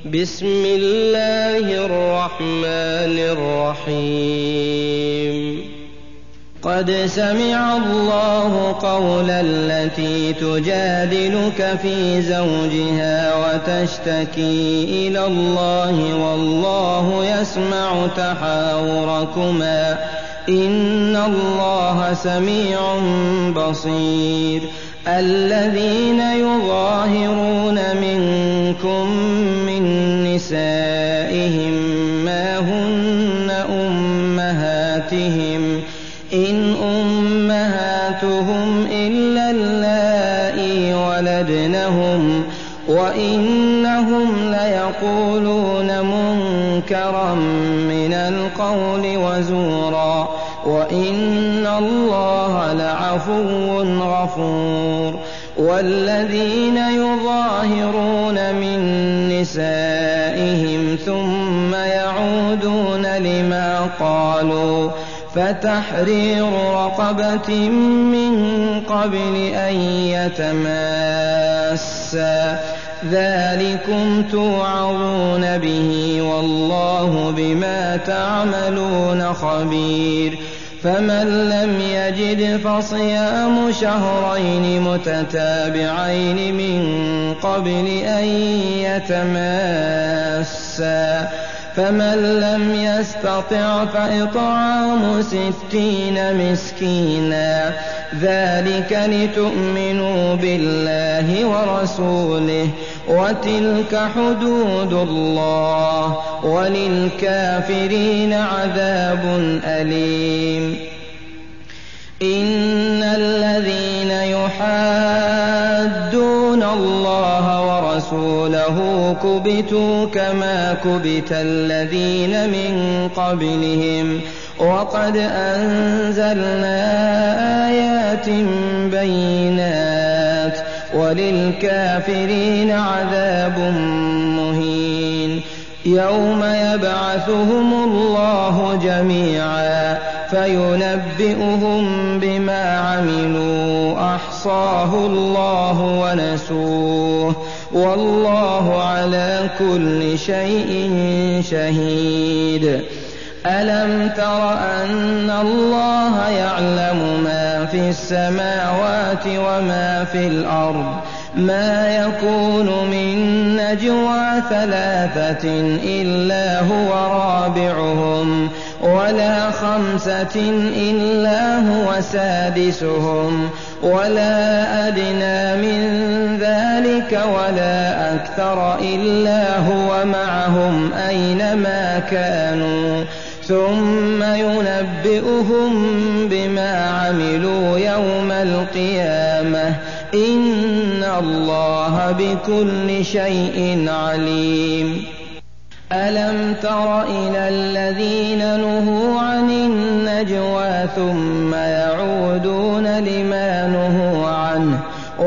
بسم الله الرحمن الرحيم قد سمع الله قول التي تجادلك في زوجها وتشتكي إلى الله والله يسمع تحاوركما إن الله سميع بصير الذين يظاهرون منكم من نسائهم ما هن أمهاتهم إن أمهاتهم إلا اللائي ولدنهم وإنهم ليقولون منكرا من القول وزورا وإن الله لعفو غفور والذين يظاهرون من نسائهم ثم يعودون لما قالوا فتحرير رقبة من قبل أن يتماسا ذلكم توعظون به والله بما تعملون خبير فمن لم يجد فصيام شهرين متتابعين من قبل أن يتماسا فمن لم يستطع فإطعام 60 مسكينا ذلك لتؤمنوا بالله ورسوله وتلك حدود الله وللكافرين عذاب أليم إن الذين يحادون الله ورسوله كبتوا كما كبت الذين من قبلهم وقد أنزلنا آيات بينات وللكافرين عذاب مهين يوم يبعثهم الله جميعا فينبئهم بما عملوا أحصاه الله ونسوه والله على كل شيء شهيد ألم تر أن الله يعلم ما في السماوات وما في الأرض ما يكون من نجوى 3 إلا هو رابعهم ولا 5 إلا هو سادسهم ولا أدنى من ذلك ولا أكثر إلا هو معهم أينما كانوا ثم ينبئهم بما عملوا يوم القيامة إن الله بكل شيء عليم ألم تر إلى الذين نهوا عن النجوى ثم يعودون لما نهوا عنه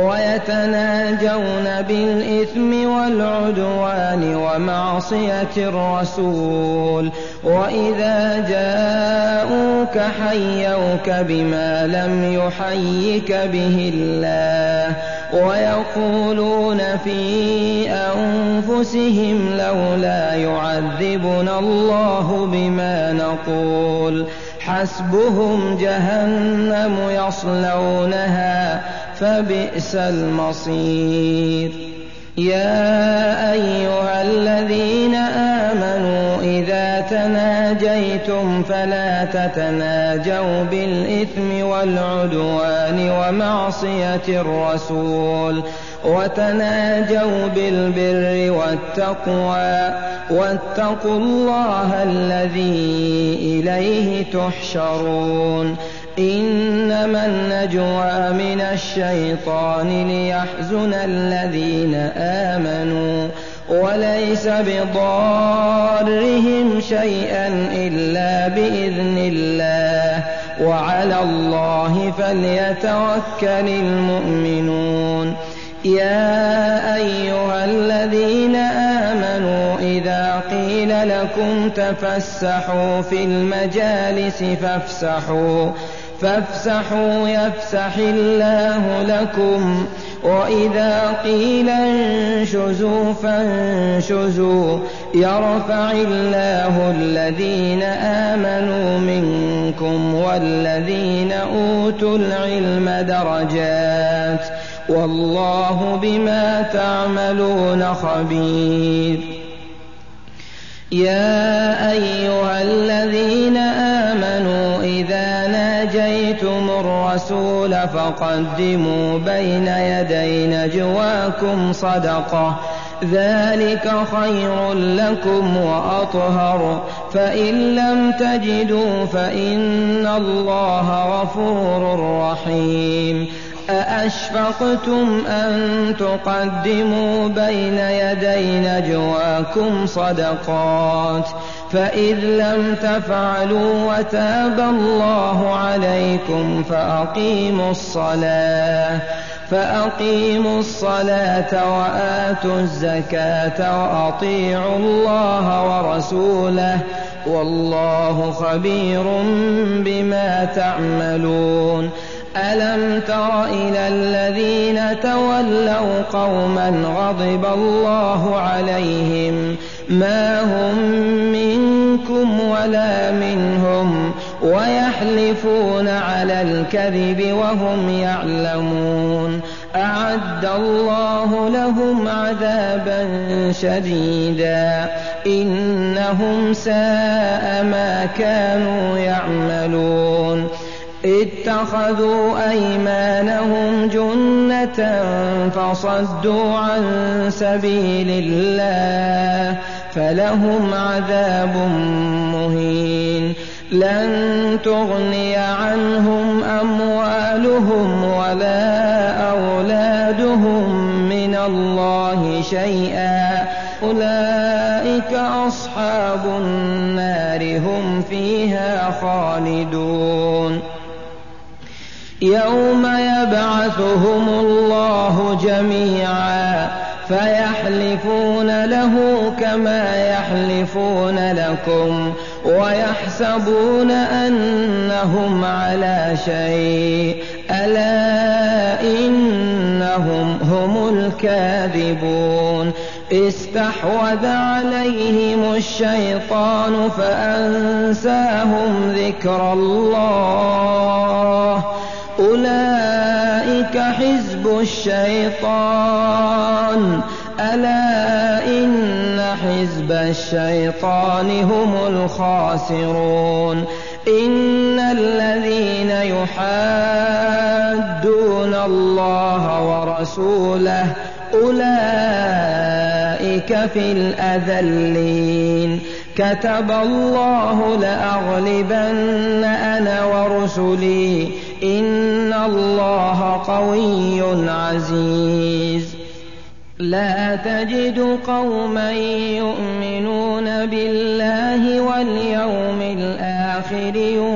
ويتناجون بالإثم والعدوان ومعصية الرسول وإذا جاءوك حيوك بما لم يحيك به الله ويقولون في أنفسهم لولا يعذبنا الله بما نقول حسبهم جهنم يصلونها فبئس المصير يا أيها الذين آمنوا إذا تناجيتم فلا تتناجوا بالإثم والعدوان ومعصية الرسول وتناجوا بالبر والتقوى واتقوا الله الذي إليه تحشرون إنما النجوى من الشيطان ليحزن الذين آمنوا وليس بضارهم شيئا إلا بإذن الله وعلى الله فليتوكل المؤمنون يا أيها الذين آمنوا إذا قيل لكم تفسحوا في المجالس فافسحوا يفسح الله لكم وإذا قيل انشزوا فانشزوا يرفع الله الذين آمنوا منكم والذين أوتوا العلم درجات والله بما تعملون خبير. يا أيها الذين آمنوا إذا ناجيتم الرسول فقدموا بين يدي نجواكم صدقة ذلك خير لكم وأطهر فإن لم تجدوا فإن الله غفور رحيم. أأشفقتم أن تقدموا بين يدي نجواكم صدقات فإذ لم تفعلوا وتاب الله عليكم فأقيموا الصلاة وآتوا الزكاة وأطيعوا الله ورسوله والله خبير بما تعملون. ألم تر إلى الذين تولوا قوما غضب الله عليهم ما هم منكم ولا منهم ويحلفون على الكذب وهم يعلمون أعد الله لهم عذابا شديدا إنهم ساء ما كانوا يعملون. اتخذوا أيمانهم جنة فصدوا عن سبيل الله فلهم عذاب مهين. لن تغني عنهم أموالهم ولا أولادهم من الله شيئا أولئك أصحاب النار هم فيها خالدون. يوم يبعثهم الله جميعا فيحلفون له كما يحلفون لكم ويحسبون أنهم على شيء ألا إنهم هم الكاذبون. استحوذ عليهم الشيطان فأنساهم ذكر الله أولئك حزب الشيطان ألا إن حزب الشيطان هم الخاسرون. إن الذين يحادون الله ورسوله أولئك في الأذلين. كتب الله لأغلبن أنا ورسلي إن الله قوي عزيز. لا تجد قوما يؤمنون بالله واليوم الآخر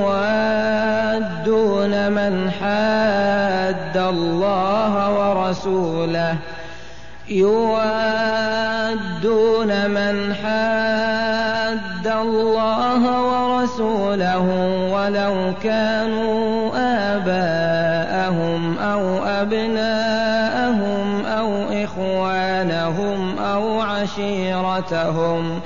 يوادون من حاد الله ورسوله ولو كانوا آباءهم أو أبناءهم أو إخوانهم أو عشيرتهم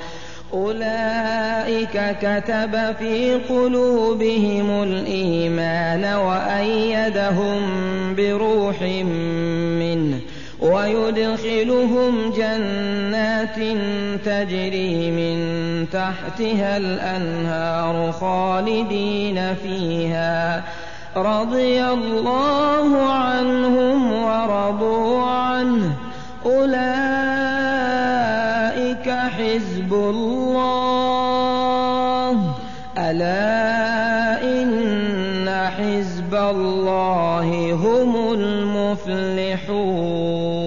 أولئك كتب في قلوبهم الإيمان وأيدهم بروح منه ويدخلهم جنات تجري من تحتها الأنهار خالدين فيها رضي الله عنهم ورضوا عنه أولئك حزب الله ألا إن حزب الله هم المفلحون.